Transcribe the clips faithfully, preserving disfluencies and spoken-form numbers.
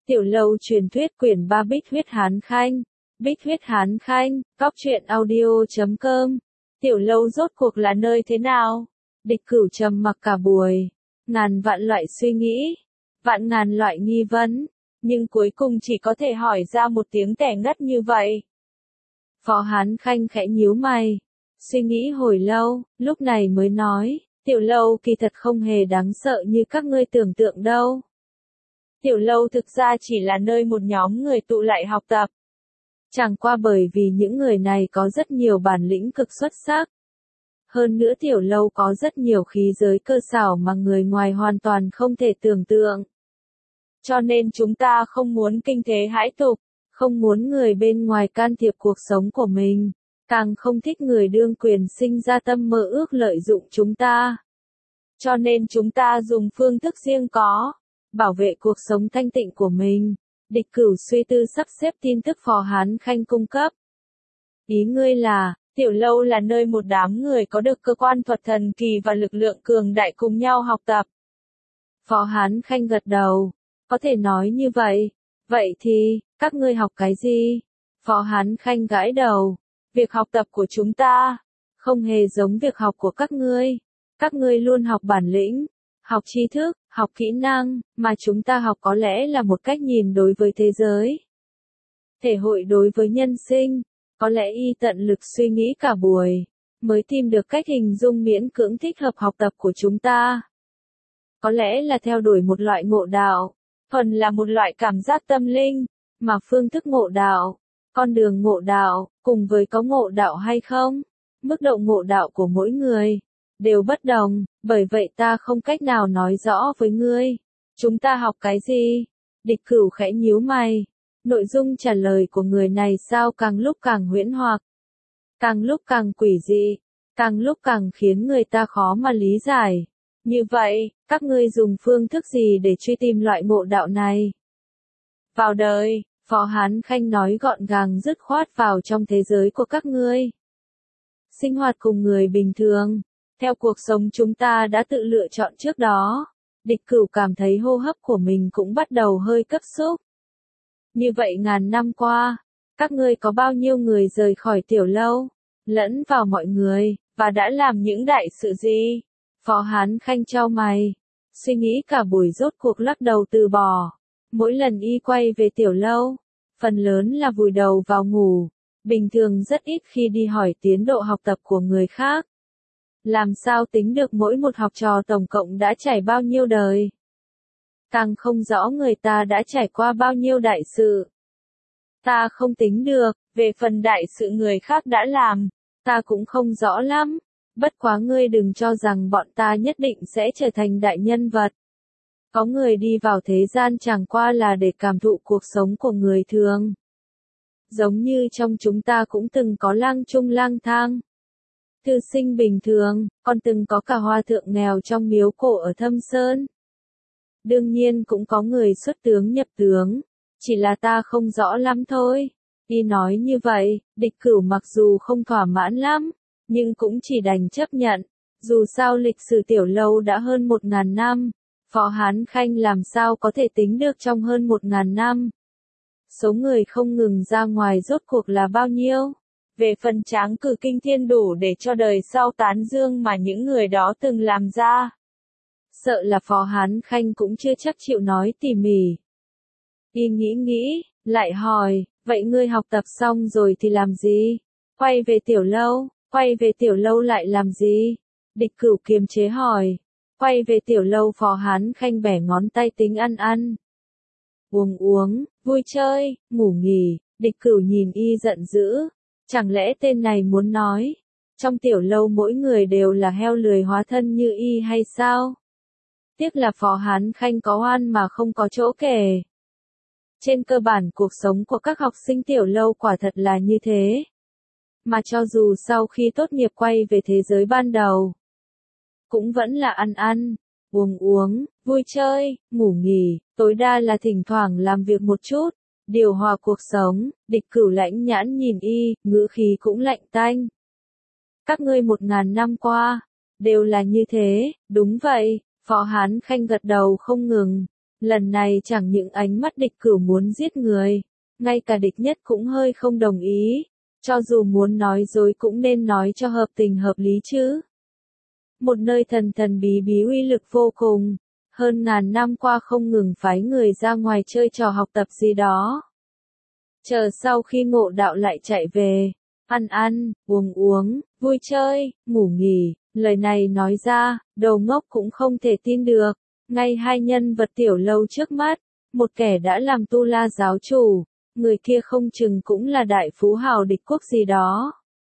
Tiểu lâu truyền thuyết quyển ba Bích huyết Hán Khanh. Bích huyết Hán Khanh, góc truyện audio chấm com. Tiểu lâu rốt cuộc là nơi thế nào? Địch Cửu trầm mặc cả buổi. Ngàn vạn loại suy nghĩ. Vạn ngàn loại nghi vấn. Nhưng cuối cùng chỉ có thể hỏi ra một tiếng tẻ ngắt như vậy. Phó Hán Khanh khẽ nhíu mày. Suy nghĩ hồi lâu, lúc này mới nói. Tiểu lâu kỳ thật không hề đáng sợ như các ngươi tưởng tượng đâu. Tiểu lâu thực ra chỉ là nơi một nhóm người tụ lại học tập. Chẳng qua bởi vì những người này có rất nhiều bản lĩnh cực xuất sắc. Hơn nữa tiểu lâu có rất nhiều khí giới cơ xảo mà người ngoài hoàn toàn không thể tưởng tượng. Cho nên chúng ta không muốn kinh thế hãi tục, không muốn người bên ngoài can thiệp cuộc sống của mình, càng không thích người đương quyền sinh ra tâm mơ ước lợi dụng chúng ta. Cho nên chúng ta dùng phương thức riêng có, bảo vệ cuộc sống thanh tịnh của mình. Địch Cửu suy tư sắp xếp tin tức Phó Hán Khanh cung cấp. Ý ngươi là, tiểu lâu là nơi một đám người có được cơ quan thuật thần kỳ và lực lượng cường đại cùng nhau học tập. Phó Hán Khanh gật đầu. Có thể nói như vậy. Vậy thì, các ngươi học cái gì? Phó Hán Khanh gãi đầu. Việc học tập của chúng ta, không hề giống việc học của các ngươi. Các ngươi luôn học bản lĩnh, học tri thức, học kỹ năng, mà chúng ta học có lẽ là một cách nhìn đối với thế giới. Thể hội đối với nhân sinh, có lẽ y tận lực suy nghĩ cả buổi, mới tìm được cách hình dung miễn cưỡng thích hợp học tập của chúng ta. Có lẽ là theo đuổi một loại ngộ đạo, phần là một loại cảm giác tâm linh, mà phương thức ngộ đạo, con đường ngộ đạo, cùng với có ngộ đạo hay không, mức độ ngộ đạo của mỗi người đều bất đồng, bởi vậy ta không cách nào nói rõ với ngươi. Chúng ta học cái gì? Địch Cửu khẽ nhíu mày. Nội dung trả lời của người này sao càng lúc càng huyễn hoặc, càng lúc càng quỷ dị, càng lúc càng khiến người ta khó mà lý giải. Như vậy, các ngươi dùng phương thức gì để truy tìm loại ngộ đạo này? Vào đời, Phó Hán Khanh nói gọn gàng dứt khoát vào trong thế giới của các ngươi. Sinh hoạt cùng người bình thường. Theo cuộc sống chúng ta đã tự lựa chọn trước đó, Địch Cửu cảm thấy hô hấp của mình cũng bắt đầu hơi cấp xúc. Như vậy ngàn năm qua, các ngươi có bao nhiêu người rời khỏi tiểu lâu, lẫn vào mọi người, và đã làm những đại sự gì? Phó Hán Khanh chau mày, suy nghĩ cả buổi rốt cuộc lắc đầu từ bỏ. Mỗi lần y quay về tiểu lâu, phần lớn là vùi đầu vào ngủ, bình thường rất ít khi đi hỏi tiến độ học tập của người khác. Làm sao tính được mỗi một học trò tổng cộng đã trải bao nhiêu đời? Càng không rõ người ta đã trải qua bao nhiêu đại sự. Ta không tính được, về phần đại sự người khác đã làm, ta cũng không rõ lắm. Bất quá ngươi đừng cho rằng bọn ta nhất định sẽ trở thành đại nhân vật. Có người đi vào thế gian chẳng qua là để cảm thụ cuộc sống của người thường. Giống như trong chúng ta cũng từng có lang trung lang thang. Thư sinh bình thường, còn từng có cả hòa thượng nghèo trong miếu cổ ở Thâm Sơn. Đương nhiên cũng có người xuất tướng nhập tướng, chỉ là ta không rõ lắm thôi. Y nói như vậy, Địch Cửu mặc dù không thỏa mãn lắm, nhưng cũng chỉ đành chấp nhận. Dù sao lịch sử tiểu lâu đã hơn một ngàn năm, Phó Hán Khanh làm sao có thể tính được trong hơn một ngàn năm. Số người không ngừng ra ngoài rốt cuộc là bao nhiêu? Về phần tráng cử kinh thiên đủ để cho đời sau tán dương mà những người đó từng làm ra. Sợ là Phó Hán Khanh cũng chưa chắc chịu nói tỉ mỉ. Y nghĩ nghĩ, lại hỏi, vậy ngươi học tập xong rồi thì làm gì? Quay về tiểu lâu, quay về tiểu lâu lại làm gì? Địch Cửu kiềm chế hỏi. Quay về tiểu lâu Phó Hán Khanh bẻ ngón tay tính ăn ăn. Uống uống, vui chơi, ngủ nghỉ, Địch Cửu nhìn y giận dữ. Chẳng lẽ tên này muốn nói, trong tiểu lâu mỗi người đều là heo lười hóa thân như y hay sao? Tiếc là Phó Hán Khanh có oan mà không có chỗ kể. Trên cơ bản cuộc sống của các học sinh tiểu lâu quả thật là như thế. Mà cho dù sau khi tốt nghiệp quay về thế giới ban đầu, cũng vẫn là ăn ăn, uống uống, vui chơi, ngủ nghỉ, tối đa là thỉnh thoảng làm việc một chút. Điều hòa cuộc sống. Địch Cửu lãnh nhãn nhìn y, ngữ khí cũng lạnh tanh. Các ngươi một ngàn năm qua, đều là như thế, đúng vậy, Phó Hán Khanh gật đầu không ngừng. Lần này chẳng những ánh mắt địch cửu muốn giết người, ngay cả địch nhất cũng hơi không đồng ý, cho dù muốn nói dối cũng nên nói cho hợp tình hợp lý chứ. Một nơi thần thần bí bí uy lực vô cùng, hơn ngàn năm qua không ngừng phái người ra ngoài chơi trò học tập gì đó. Chờ sau khi ngộ đạo lại chạy về, ăn ăn, uống uống, vui chơi, ngủ nghỉ, lời này nói ra, đầu ngốc cũng không thể tin được. Ngay hai nhân vật tiểu lâu trước mắt, một kẻ đã làm tu la giáo chủ, người kia không chừng cũng là đại phú hào địch quốc gì đó.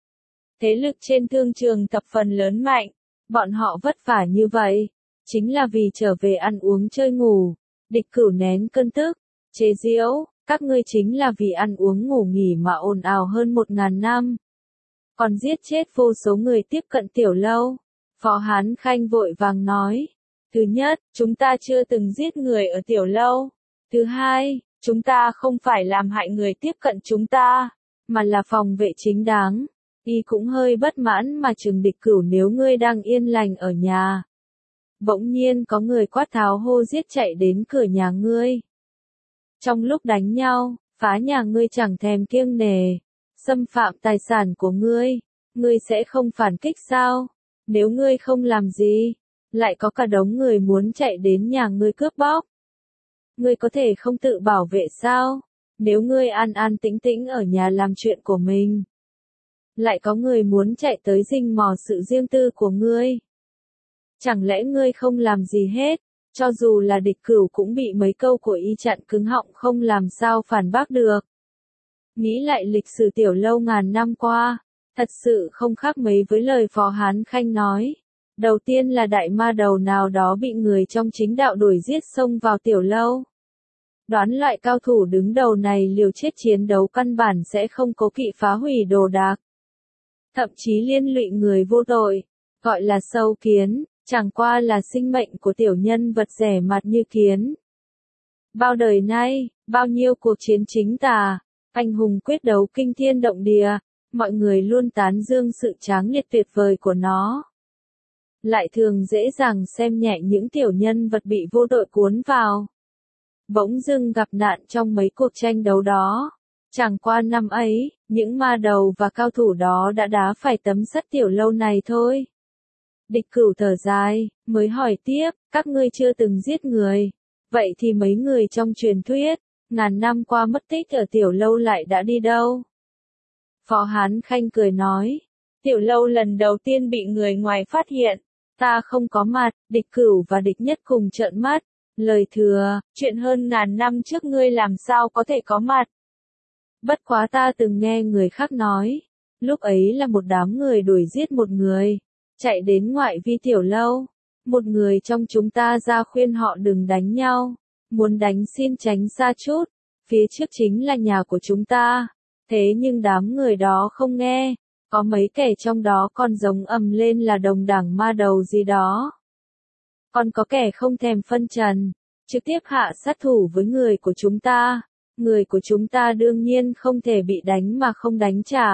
Thế lực trên thương trường thập phần lớn mạnh, bọn họ vất vả như vậy, chính là vì trở về ăn uống chơi ngủ. Địch cửu nén cơn tức, chế giễu, các ngươi chính là vì ăn uống ngủ nghỉ mà ồn ào hơn một ngàn năm. Còn giết chết vô số người tiếp cận tiểu lâu. Phó Hán Khanh vội vàng nói. Thứ nhất, chúng ta chưa từng giết người ở tiểu lâu. Thứ hai, chúng ta không phải làm hại người tiếp cận chúng ta, mà là phòng vệ chính đáng. Y cũng hơi bất mãn mà trừng địch cửu nếu ngươi đang yên lành ở nhà. Bỗng nhiên có người quát tháo hô giết chạy đến cửa nhà ngươi. Trong lúc đánh nhau, phá nhà ngươi chẳng thèm kiêng nể, xâm phạm tài sản của ngươi, ngươi sẽ không phản kích sao? Nếu ngươi không làm gì, lại có cả đống người muốn chạy đến nhà ngươi cướp bóc. Ngươi có thể không tự bảo vệ sao? Nếu ngươi an an tĩnh tĩnh ở nhà làm chuyện của mình, lại có người muốn chạy tới rình mò sự riêng tư của ngươi. Chẳng lẽ ngươi không làm gì hết, cho dù là địch cửu cũng bị mấy câu của y chặn cứng họng không làm sao phản bác được. Nghĩ lại lịch sử tiểu lâu ngàn năm qua, thật sự không khác mấy với lời Phó Hán Khanh nói. Đầu tiên là đại ma đầu nào đó bị người trong chính đạo đuổi giết xông vào tiểu lâu. Đoán loại cao thủ đứng đầu này liều chết chiến đấu căn bản sẽ không cố kỵ phá hủy đồ đạc. Thậm chí liên lụy người vô tội, gọi là sâu kiến, chẳng qua là sinh mệnh của tiểu nhân vật rẻ mạt như kiến. Bao đời nay, bao nhiêu cuộc chiến chính tà, anh hùng quyết đấu kinh thiên động địa, mọi người luôn tán dương sự tráng liệt tuyệt vời của nó. Lại thường dễ dàng xem nhẹ những tiểu nhân vật bị vô tội cuốn vào. Bỗng dưng gặp nạn trong mấy cuộc tranh đấu đó. Chẳng qua năm ấy, những ma đầu và cao thủ đó đã đá phải tấm sắt tiểu lâu này thôi. Địch cửu thở dài, mới hỏi tiếp, các ngươi chưa từng giết người. Vậy thì mấy người trong truyền thuyết, ngàn năm qua mất tích ở tiểu lâu lại đã đi đâu? Phó Hán Khanh cười nói, tiểu lâu lần đầu tiên bị người ngoài phát hiện, ta không có mặt, địch cửu và địch nhất cùng trợn mắt. Lời thừa, chuyện hơn ngàn năm trước ngươi làm sao có thể có mặt. Bất quá ta từng nghe người khác nói, lúc ấy là một đám người đuổi giết một người, chạy đến ngoại vi tiểu lâu. Một người trong chúng ta ra khuyên họ đừng đánh nhau, muốn đánh xin tránh xa chút, phía trước chính là nhà của chúng ta. Thế nhưng đám người đó không nghe, có mấy kẻ trong đó còn giống ầm lên là đồng đảng ma đầu gì đó. Còn có kẻ không thèm phân trần, trực tiếp hạ sát thủ với người của chúng ta. Người của chúng ta đương nhiên không thể bị đánh mà không đánh trả.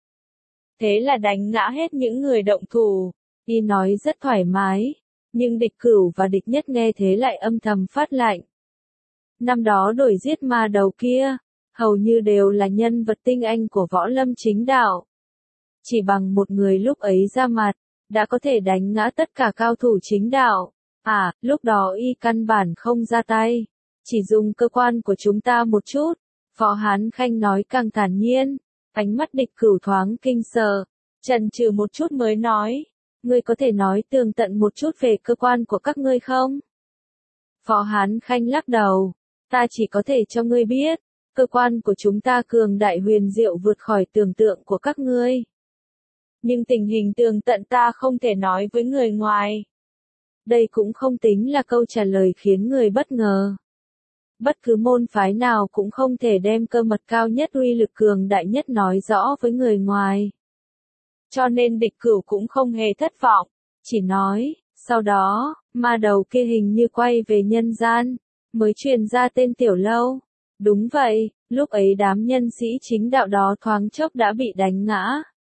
Thế là đánh ngã hết những người động thủ. Y nói rất thoải mái, nhưng địch cửu và địch nhất nghe thế lại âm thầm phát lạnh. Năm đó đuổi giết ma đầu kia, hầu như đều là nhân vật tinh anh của võ lâm chính đạo. Chỉ bằng một người lúc ấy ra mặt, đã có thể đánh ngã tất cả cao thủ chính đạo. À, lúc đó y căn bản không ra tay, chỉ dùng cơ quan của chúng ta một chút. Phó Hán Khanh nói càng thản nhiên, ánh mắt địch cửu thoáng kinh sợ, chần chừ một chút mới nói, ngươi có thể nói tường tận một chút về cơ quan của các ngươi không? Phó Hán Khanh lắc đầu, ta chỉ có thể cho ngươi biết, cơ quan của chúng ta cường đại huyền diệu vượt khỏi tưởng tượng của các ngươi. Nhưng tình hình tường tận ta không thể nói với người ngoài. Đây cũng không tính là câu trả lời khiến người bất ngờ. Bất cứ môn phái nào cũng không thể đem cơ mật cao nhất uy lực cường đại nhất nói rõ với người ngoài. Cho nên địch cửu cũng không hề thất vọng, chỉ nói, sau đó, ma đầu kia hình như quay về nhân gian, mới truyền ra tên tiểu lâu. Đúng vậy, lúc ấy đám nhân sĩ chính đạo đó thoáng chốc đã bị đánh ngã.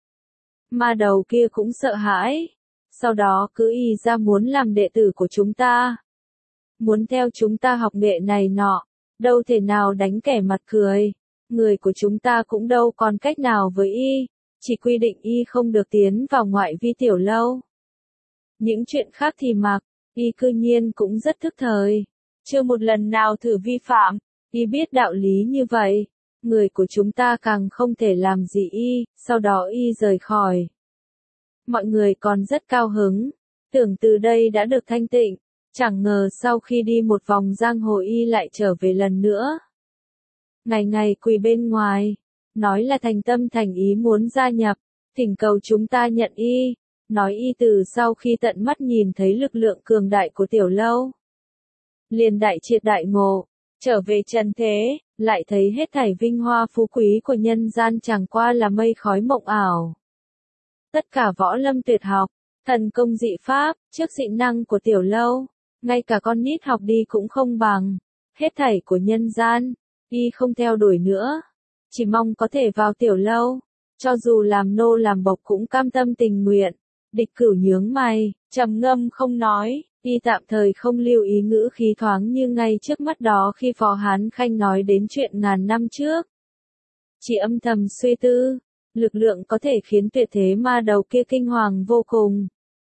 Ma đầu kia cũng sợ hãi, sau đó cứ y ra muốn làm đệ tử của chúng ta. muốn theo chúng ta học nghệ này nọ, đâu thể nào đánh kẻ mặt cười. Người của chúng ta cũng đâu còn cách nào với y, chỉ quy định y không được tiến vào ngoại vi tiểu lâu. Những chuyện khác thì mặc, y cư nhiên cũng rất thức thời, chưa một lần nào thử vi phạm, y biết đạo lý như vậy. Người của chúng ta càng không thể làm gì y, sau đó y rời khỏi. Mọi người còn rất cao hứng, tưởng từ đây đã được thanh tịnh, chẳng ngờ sau khi đi một vòng giang hồ y lại trở về lần nữa. Ngày ngày quỳ bên ngoài, nói là thành tâm thành ý muốn gia nhập, thỉnh cầu chúng ta nhận y, nói y từ sau khi tận mắt nhìn thấy lực lượng cường đại của tiểu lâu, liền đại triệt đại ngộ, trở về trần thế, lại thấy hết thảy vinh hoa phú quý của nhân gian chẳng qua là mây khói mộng ảo. Tất cả võ lâm tuyệt học, thần công dị pháp, trước dị năng của tiểu lâu, ngay cả con nít học đi cũng không bằng, hết thảy của nhân gian, y không theo đuổi nữa, chỉ mong có thể vào tiểu lâu, cho dù làm nô làm bộc cũng cam tâm tình nguyện. Địch Cửu nhướng mày, trầm ngâm không nói, y tạm thời không lưu ý ngữ khí thoáng như ngay trước mắt đó khi Phó Hán Khanh nói đến chuyện ngàn năm trước. Chỉ âm thầm suy tư, lực lượng có thể khiến tuyệt thế ma đầu kia kinh hoàng vô cùng.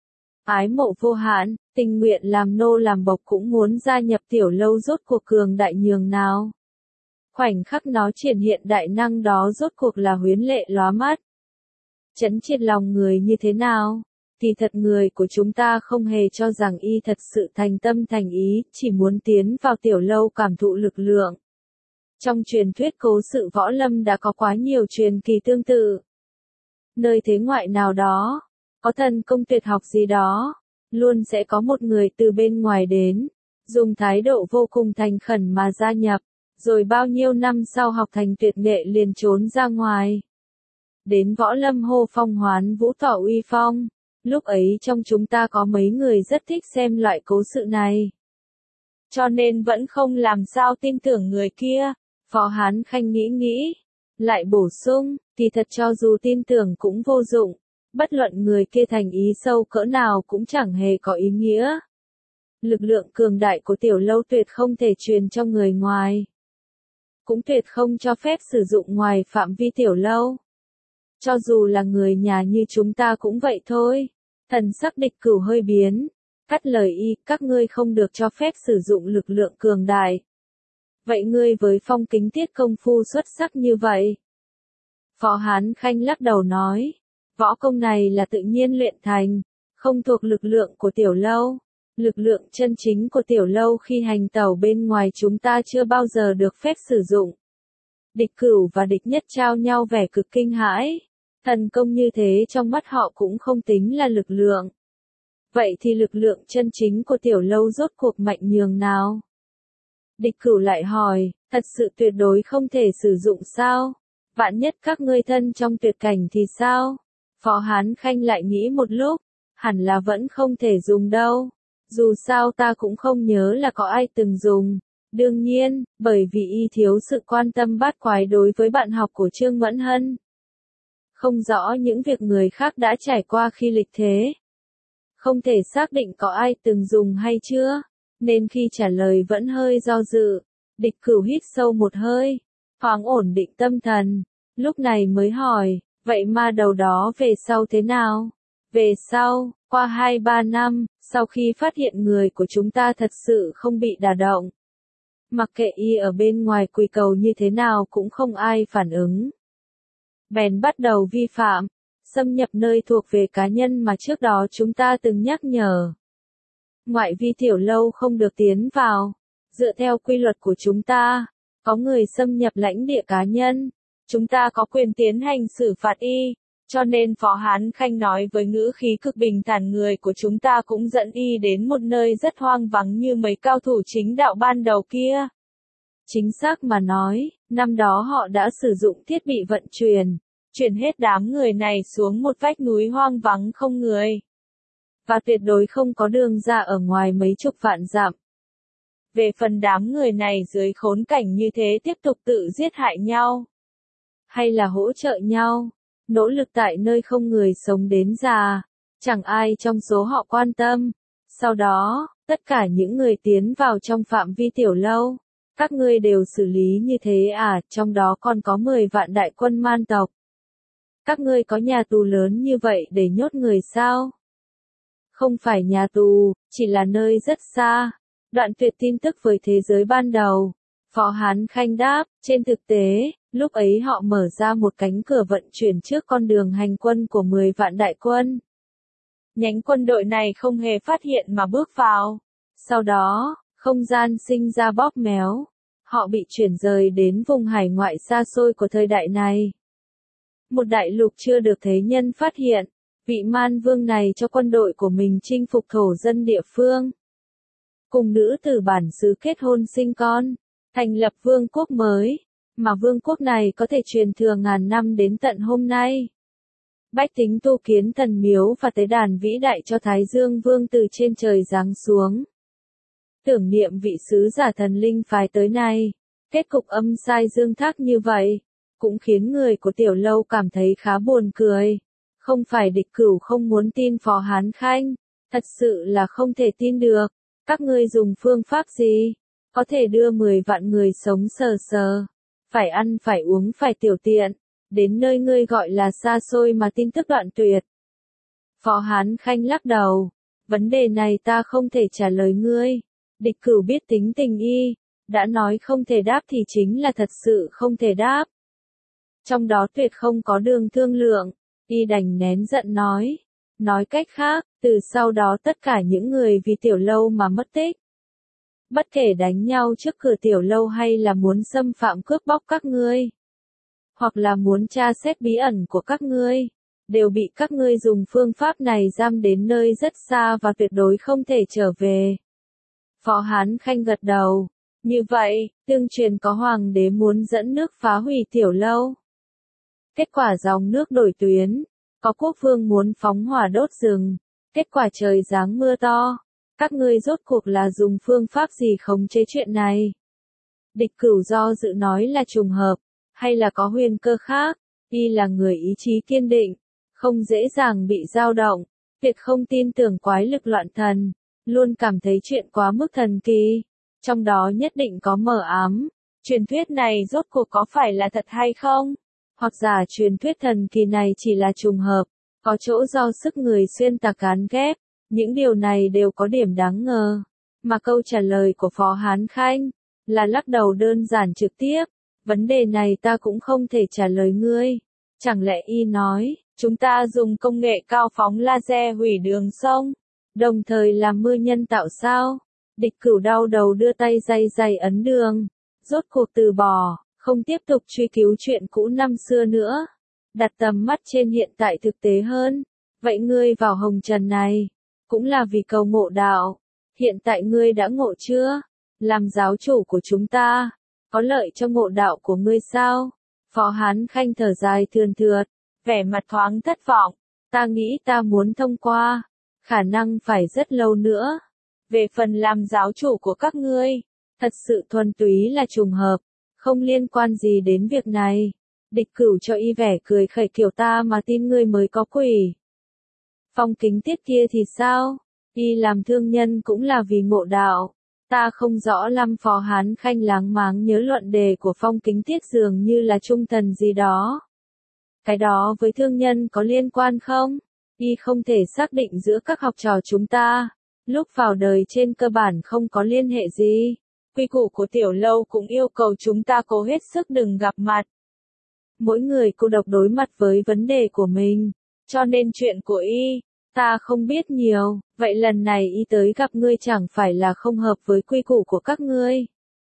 Ái mộ vô hạn, tình nguyện làm nô làm bộc cũng muốn gia nhập tiểu lâu rốt cuộc cường đại nhường nào. Khoảnh khắc nó triển hiện đại năng đó rốt cuộc là huyến lệ lóa mắt. Chấn triệt lòng người như thế nào? Thì thật người của chúng ta không hề cho rằng y thật sự thành tâm thành ý, chỉ muốn tiến vào tiểu lâu cảm thụ lực lượng. Trong truyền thuyết cố sự võ lâm đã có quá nhiều truyền kỳ tương tự. Nơi thế ngoại nào đó, có thần công tuyệt học gì đó, luôn sẽ có một người từ bên ngoài đến, dùng thái độ vô cùng thành khẩn mà gia nhập, rồi bao nhiêu năm sau học thành tuyệt nghệ liền trốn ra ngoài. Đến võ lâm hô phong hoán vũ tỏ uy phong, lúc ấy trong chúng ta có mấy người rất thích xem loại cố sự này. Cho nên vẫn không làm sao tin tưởng người kia, Phó Hán Khanh nghĩ nghĩ, lại bổ sung, thì thật cho dù tin tưởng cũng vô dụng, bất luận người kia thành ý sâu cỡ nào cũng chẳng hề có ý nghĩa. Lực lượng cường đại của tiểu lâu tuyệt không thể truyền cho người ngoài, cũng tuyệt không cho phép sử dụng ngoài phạm vi tiểu lâu. Cho dù là người nhà như chúng ta cũng vậy thôi. Thần sắc Địch Cửu hơi biến, cắt lời y, các ngươi không được cho phép sử dụng lực lượng cường đại. Vậy ngươi với phong kính tiết công phu xuất sắc như vậy? Phó Hán Khanh lắc đầu nói, võ công này là tự nhiên luyện thành, không thuộc lực lượng của tiểu lâu. Lực lượng chân chính của tiểu lâu khi hành tẩu bên ngoài chúng ta chưa bao giờ được phép sử dụng. Địch Cửu và Địch Nhất trao nhau vẻ cực kinh hãi. Thần công như thế trong mắt họ cũng không tính là lực lượng. Vậy thì lực lượng chân chính của tiểu lâu rốt cuộc mạnh nhường nào? Địch Cửu lại hỏi, thật sự tuyệt đối không thể sử dụng sao? Vạn nhất các ngươi thân trong tuyệt cảnh thì sao? Phó Hán Khanh lại nghĩ một lúc, hẳn là vẫn không thể dùng đâu. Dù sao ta cũng không nhớ là có ai từng dùng. Đương nhiên, bởi vì y thiếu sự quan tâm bát quái đối với bạn học của Trương Mẫn Hân. Không rõ những việc người khác đã trải qua khi lịch thế. Không thể xác định có ai từng dùng hay chưa, nên khi trả lời vẫn hơi do dự. Địch Cửu hít sâu một hơi, thoáng ổn định tâm thần, lúc này mới hỏi, vậy ma đầu đó về sau thế nào? Về sau, qua hai ba năm, sau khi phát hiện người của chúng ta thật sự không bị đả động. Mặc kệ y ở bên ngoài quỳ cầu như thế nào cũng không ai phản ứng. Bèn bắt đầu vi phạm, xâm nhập nơi thuộc về cá nhân mà trước đó chúng ta từng nhắc nhở. Ngoại vi tiểu lâu không được tiến vào. Dựa theo quy luật của chúng ta, có người xâm nhập lãnh địa cá nhân, chúng ta có quyền tiến hành xử phạt y. Cho nên Phó Hán Khanh nói với ngữ khí cực bình thản người của chúng ta cũng dẫn y đến một nơi rất hoang vắng như mấy cao thủ chính đạo ban đầu kia. Chính xác mà nói, năm đó họ đã sử dụng thiết bị vận chuyển, chuyển hết đám người này xuống một vách núi hoang vắng không người. Và tuyệt đối không có đường ra ở ngoài mấy chục vạn dặm. Về phần đám người này dưới khốn cảnh như thế tiếp tục tự giết hại nhau, hay là hỗ trợ nhau, nỗ lực tại nơi không người sống đến già, chẳng ai trong số họ quan tâm. Sau đó, Tất cả những người tiến vào trong phạm vi tiểu lâu, các ngươi đều xử lý như thế à, trong đó còn có mười vạn đại quân man tộc. Các ngươi có nhà tù lớn như vậy để nhốt người sao? Không phải nhà tù, chỉ là nơi rất xa. Đoạn Tuyệt tin tức với thế giới ban đầu. Phó Hán Khanh đáp, trên thực tế, lúc ấy họ mở ra một cánh cửa vận chuyển trước con đường hành quân của mười vạn đại quân. Nhánh quân đội này không hề phát hiện mà bước vào. Sau đó, không gian sinh ra bóp méo. Họ bị chuyển rời đến vùng hải ngoại xa xôi của thời đại này. Một đại lục chưa được thế nhân phát hiện. Vị man vương này cho quân đội của mình chinh phục thổ dân địa phương. Cùng nữ tử bản xứ kết hôn sinh con, thành lập vương quốc mới, mà vương quốc này có thể truyền thừa ngàn năm đến tận hôm nay. Bách tính tu kiến thần miếu và tế đàn vĩ đại cho Thái Dương Vương từ trên trời giáng xuống. Tưởng niệm vị sứ giả thần linh phái tới này, kết cục âm sai dương thác như vậy, cũng khiến người của tiểu lâu cảm thấy khá buồn cười. Không phải Địch Cửu không muốn tin Phó Hán Khanh, thật sự là không thể tin được. Các ngươi dùng phương pháp gì? Có thể đưa mười vạn người sống sờ sờ, phải ăn phải uống phải tiểu tiện, đến nơi ngươi gọi là xa xôi mà tin tức đoạn tuyệt. Phó Hán Khanh lắc đầu, vấn đề này ta không thể trả lời ngươi. Địch Cửu biết tính tình y, đã nói không thể đáp thì chính là thật sự không thể đáp. Trong đó tuyệt không có đường thương lượng, y đành nén giận nói. Nói cách khác, từ sau đó tất cả những người vì tiểu lâu mà mất tích. Bất kể đánh nhau trước cửa tiểu lâu hay là muốn xâm phạm cướp bóc các ngươi, hoặc là muốn tra xét bí ẩn của các ngươi, đều bị các ngươi dùng phương pháp này giam đến nơi rất xa và tuyệt đối không thể trở về. Phó Hán Khanh gật đầu. Như vậy, tương truyền có hoàng đế muốn dẫn nước phá hủy tiểu lâu. Kết quả dòng nước đổi tuyến. Có quốc vương muốn phóng hỏa đốt rừng. Kết quả trời giáng mưa to. Các ngươi rốt cuộc là dùng phương pháp gì khống chế chuyện này? Địch Cửu do dự nói là trùng hợp, hay là có huyền cơ khác? Y là người ý chí kiên định, không dễ dàng bị dao động, tuyệt không tin tưởng quái lực loạn thần, luôn cảm thấy chuyện quá mức thần kỳ, trong đó nhất định có mờ ám. Truyền thuyết này rốt cuộc có phải là thật hay không? Hoặc giả truyền thuyết thần kỳ này chỉ là trùng hợp, có chỗ do sức người xuyên tạc gán ghép, những điều này đều có điểm đáng ngờ. Mà câu trả lời của Phó Hán Khanh là lắc đầu đơn giản trực tiếp, vấn đề này ta cũng không thể trả lời ngươi. Chẳng lẽ y nói, chúng ta dùng công nghệ cao phóng laser hủy đường sông, đồng thời làm mưa nhân tạo sao? Địch Cửu đau đầu đưa tay day day ấn đường, rốt cuộc từ bỏ, không tiếp tục truy cứu chuyện cũ năm xưa nữa, đặt tầm mắt trên hiện tại thực tế hơn. Vậy ngươi vào hồng trần này, cũng là vì cầu ngộ đạo, hiện tại ngươi đã ngộ chưa? Làm giáo chủ của chúng ta, có lợi cho ngộ đạo của ngươi sao? Phó Hán Khanh thở dài thườn thượt, vẻ mặt thoáng thất vọng, ta nghĩ ta muốn thông qua, khả năng phải rất lâu nữa. Về phần làm giáo chủ của các ngươi, thật sự thuần túy là trùng hợp, không liên quan gì đến việc này. Địch Cửu cho y vẻ cười khẩy kiểu ta mà tin ngươi mới có quỷ. Phong Kính Tiết kia thì sao? Y làm thương nhân cũng là vì ngộ đạo. Ta không rõ lắm. Phó Hán Khanh láng máng nhớ luận đề của Phong Kính Tiết dường như là trung thần gì đó. Cái đó với thương nhân có liên quan không? Y không thể xác định giữa các học trò chúng ta. Lúc vào đời trên cơ bản không có liên hệ gì. Quy củ của tiểu lâu cũng yêu cầu chúng ta cố hết sức đừng gặp mặt. Mỗi người cô độc đối mặt với vấn đề của mình. Cho nên chuyện của y, ta không biết nhiều. Vậy lần này y tới gặp ngươi chẳng phải là không hợp với quy củ của các ngươi.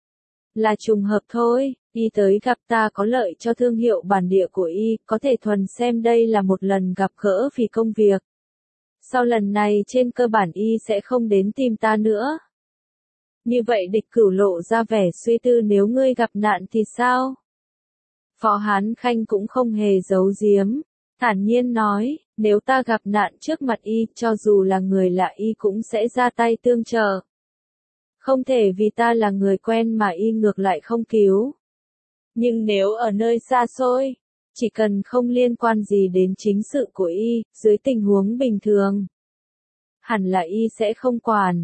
Là trùng hợp thôi, y tới gặp ta có lợi cho thương hiệu bản địa của y, có thể thuần xem đây là một lần gặp gỡ vì công việc. Sau lần này trên cơ bản y sẽ không đến tìm ta nữa. Như vậy Địch Cửu lộ ra vẻ suy tư, nếu ngươi gặp nạn thì sao? Phó Hán Khanh cũng không hề giấu giếm, thản nhiên nói, nếu ta gặp nạn trước mặt y, cho dù là người lạ y cũng sẽ ra tay tương trợ. Không thể vì ta là người quen mà y ngược lại không cứu. Nhưng nếu ở nơi xa xôi, chỉ cần không liên quan gì đến chính sự của y, dưới tình huống bình thường, hẳn là y sẽ không quản.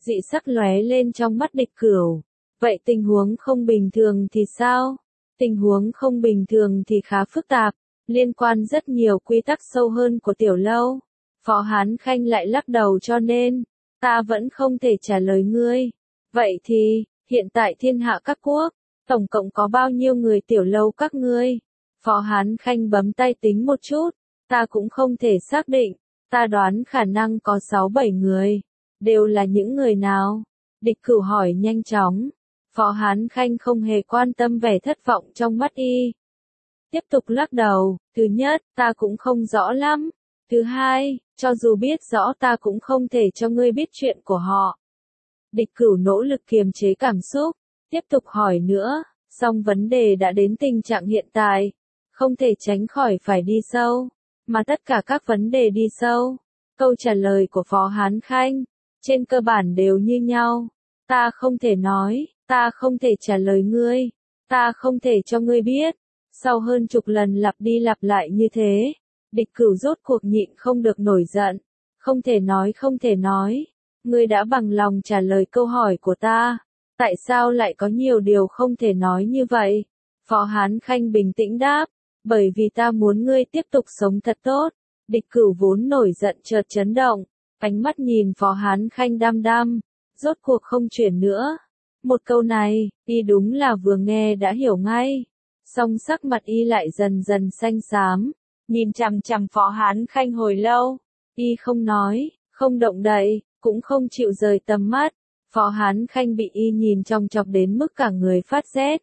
dị sắc lóe lên trong mắt Địch Cửu. Vậy tình huống không bình thường thì sao? Tình huống không bình thường thì khá phức tạp, liên quan rất nhiều quy tắc sâu hơn của tiểu lâu. Phó Hán Khanh lại lắc đầu cho nên, ta vẫn không thể trả lời ngươi. Vậy thì, hiện tại thiên hạ các quốc, tổng cộng có bao nhiêu người tiểu lâu các ngươi? Phó Hán Khanh bấm tay tính một chút, ta cũng không thể xác định, ta đoán khả năng có sáu bảy người. Đều là những người nào? Địch Cửu hỏi nhanh chóng. Phó Hán Khanh không hề quan tâm vẻ thất vọng trong mắt y. Tiếp tục lắc đầu, thứ nhất, ta cũng không rõ lắm. Thứ hai, cho dù biết rõ ta cũng không thể cho ngươi biết chuyện của họ. Địch Cửu nỗ lực kiềm chế cảm xúc, tiếp tục hỏi nữa, song vấn đề đã đến tình trạng hiện tại, không thể tránh khỏi phải đi sâu, mà tất cả các vấn đề đi sâu. Câu trả lời của Phó Hán Khanh, trên cơ bản đều như nhau. Ta không thể nói, ta không thể trả lời ngươi, ta không thể cho ngươi biết. Sau hơn chục lần lặp đi lặp lại như thế, Địch Cửu rốt cuộc nhịn không được nổi giận. Không thể nói không thể nói. Ngươi đã bằng lòng trả lời câu hỏi của ta. Tại sao lại có nhiều điều không thể nói như vậy? Phó Hán Khanh bình tĩnh đáp. Bởi vì ta muốn ngươi tiếp tục sống thật tốt. Địch Cửu vốn nổi giận chợt chấn động. Ánh mắt nhìn Phó Hán Khanh đăm đăm. Rốt cuộc không chuyển nữa. Một câu này, y đúng là vừa nghe đã hiểu ngay. Song sắc mặt y lại dần dần xanh xám. Nhìn chằm chằm Phó Hán Khanh hồi lâu. Y không nói, không động đậy, cũng không chịu rời tầm mắt. Phó Hán Khanh bị y nhìn chòng chọc đến mức cả người phát rét.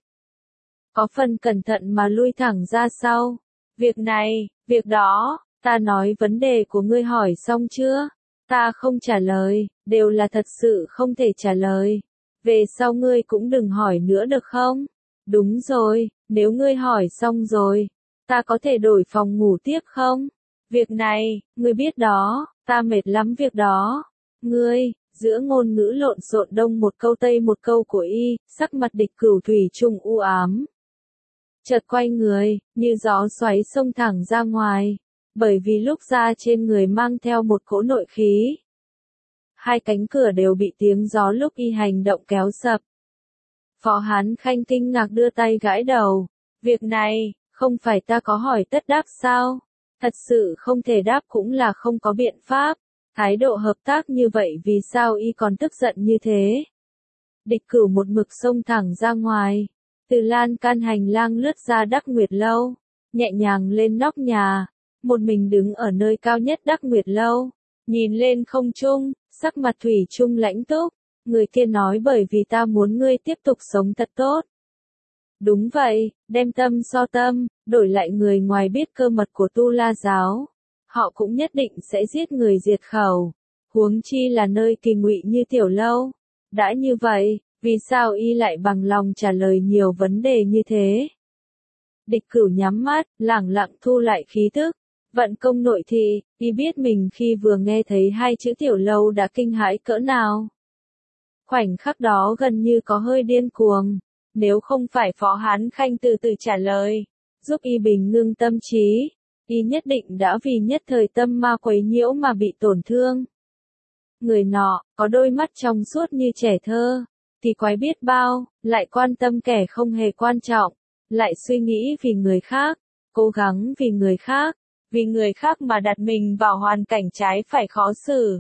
Có phần cẩn thận mà lui thẳng ra sau. Việc này, việc đó, ta nói vấn đề của ngươi hỏi xong chưa? Ta không trả lời, đều là thật sự không thể trả lời. Về sau ngươi cũng đừng hỏi nữa được không? Đúng rồi, nếu ngươi hỏi xong rồi, ta có thể đổi phòng ngủ tiếp không? Việc này, ngươi biết đó, ta mệt lắm việc đó. Ngươi, giữa ngôn ngữ lộn xộn đông một câu tây một câu của y, sắc mặt Địch Cửu thủy chung u ám. Chợt quay người, như gió xoáy xông thẳng ra ngoài, bởi vì lúc ra trên người mang theo một cỗ nội khí. Hai cánh cửa đều bị tiếng gió lúc y hành động kéo sập. Phó Hán Khanh kinh ngạc đưa tay gãi đầu. Việc này, không phải ta có hỏi tất đáp sao? Thật sự không thể đáp cũng là không có biện pháp. Thái độ hợp tác như vậy vì sao y còn tức giận như thế? Địch Cửu một mực xông thẳng ra ngoài. Từ lan can hành lang lướt ra Đắc Nguyệt Lâu. Nhẹ nhàng lên nóc nhà. Một mình đứng ở nơi cao nhất Đắc Nguyệt Lâu. Nhìn lên không trung, sắc mặt thủy chung lãnh túc. Người kia nói bởi vì ta muốn ngươi tiếp tục sống thật tốt. Đúng vậy, đem tâm so tâm, đổi lại người ngoài biết cơ mật của Tu La giáo. Họ cũng nhất định sẽ giết người diệt khẩu. Huống chi là nơi kỳ ngụy như tiểu lâu. Đã như vậy, vì sao y lại bằng lòng trả lời nhiều vấn đề như thế? Địch Cửu nhắm mắt, lẳng lặng thu lại khí tức. Vận công nội thị, y biết mình khi vừa nghe thấy hai chữ tiểu lâu đã kinh hãi cỡ nào. Khoảnh khắc đó gần như có hơi điên cuồng. Nếu không phải Phó Hán Khanh từ từ trả lời, giúp y bình ngưng tâm trí, y nhất định đã vì nhất thời tâm ma quấy nhiễu mà bị tổn thương. Người nọ, có đôi mắt trong suốt như trẻ thơ, thì quái biết bao, lại quan tâm kẻ không hề quan trọng, lại suy nghĩ vì người khác, cố gắng vì người khác, vì người khác mà đặt mình vào hoàn cảnh trái phải khó xử.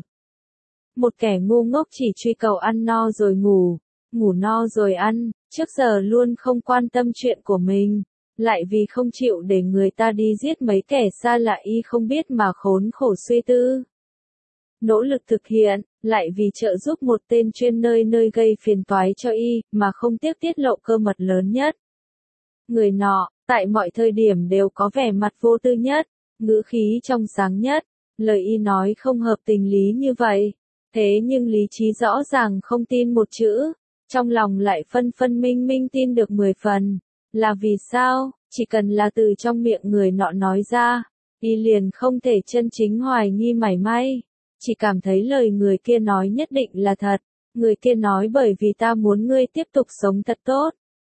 Một kẻ ngu ngốc chỉ truy cầu ăn no rồi ngủ, ngủ no rồi ăn, trước giờ luôn không quan tâm chuyện của mình, lại vì không chịu để người ta đi giết mấy kẻ xa lạ y không biết mà khốn khổ suy tư. Nỗ lực thực hiện, lại vì trợ giúp một tên chuyên nơi nơi gây phiền toái cho y, mà không tiếc tiết lộ cơ mật lớn nhất. Người nọ, tại mọi thời điểm đều có vẻ mặt vô tư nhất, ngữ khí trong sáng nhất, lời y nói không hợp tình lý như vậy. Thế nhưng lý trí rõ ràng không tin một chữ, trong lòng lại phân phân minh minh tin được mười phần. Là vì sao? Chỉ cần là từ trong miệng người nọ nói ra, y liền không thể chân chính hoài nghi mảy may. Chỉ cảm thấy lời người kia nói nhất định là thật. Người kia nói bởi vì ta muốn ngươi tiếp tục sống thật tốt.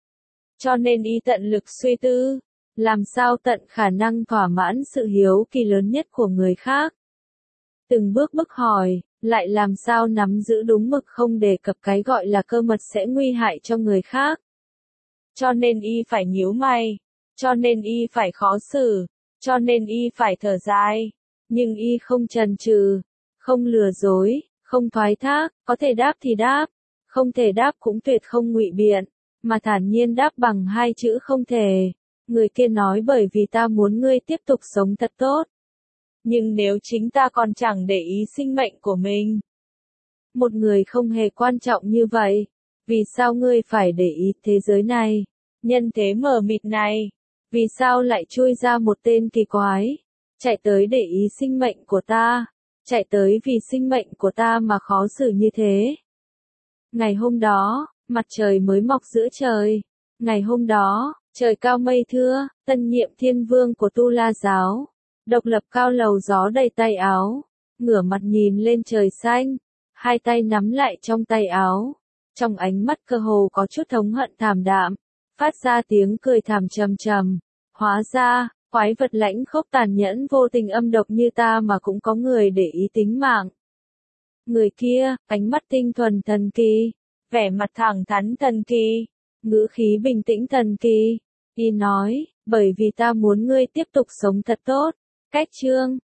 Cho nên y tận lực suy tư, làm sao tận khả năng thỏa mãn sự hiếu kỳ lớn nhất của người khác. Từng bước bước hỏi, lại làm sao nắm giữ đúng mực không đề cập cái gọi là cơ mật sẽ nguy hại cho người khác. Cho nên y phải nhíu mày, cho nên y phải khó xử, cho nên y phải thở dài, nhưng y không chần chừ, không lừa dối, không thoái thác, có thể đáp thì đáp, không thể đáp cũng tuyệt không ngụy biện, mà thản nhiên đáp bằng hai chữ không thể. Người kia nói bởi vì ta muốn ngươi tiếp tục sống thật tốt. Nhưng nếu chính ta còn chẳng để ý sinh mệnh của mình, một người không hề quan trọng như vậy, vì sao ngươi phải để ý thế giới này, nhân thế mờ mịt này, vì sao lại chui ra một tên kỳ quái, chạy tới để ý sinh mệnh của ta, chạy tới vì sinh mệnh của ta mà khó xử như thế. Ngày hôm đó, mặt trời mới mọc giữa trời. Ngày hôm đó, trời cao mây thưa, tân nhiệm thiên vương của Tu La giáo, độc lập cao lầu gió đầy tay áo, ngửa mặt nhìn lên trời xanh, hai tay nắm lại trong tay áo, trong ánh mắt cơ hồ có chút thống hận thảm đạm, phát ra tiếng cười thảm trầm trầm. Hóa ra, quái vật lãnh khốc tàn nhẫn vô tình âm độc như ta mà cũng có người để ý tính mạng. Người kia, ánh mắt tinh thuần thần kỳ, vẻ mặt thẳng thắn thần kỳ, ngữ khí bình tĩnh thần kỳ. Y nói, bởi vì ta muốn ngươi tiếp tục sống thật tốt. Cách chương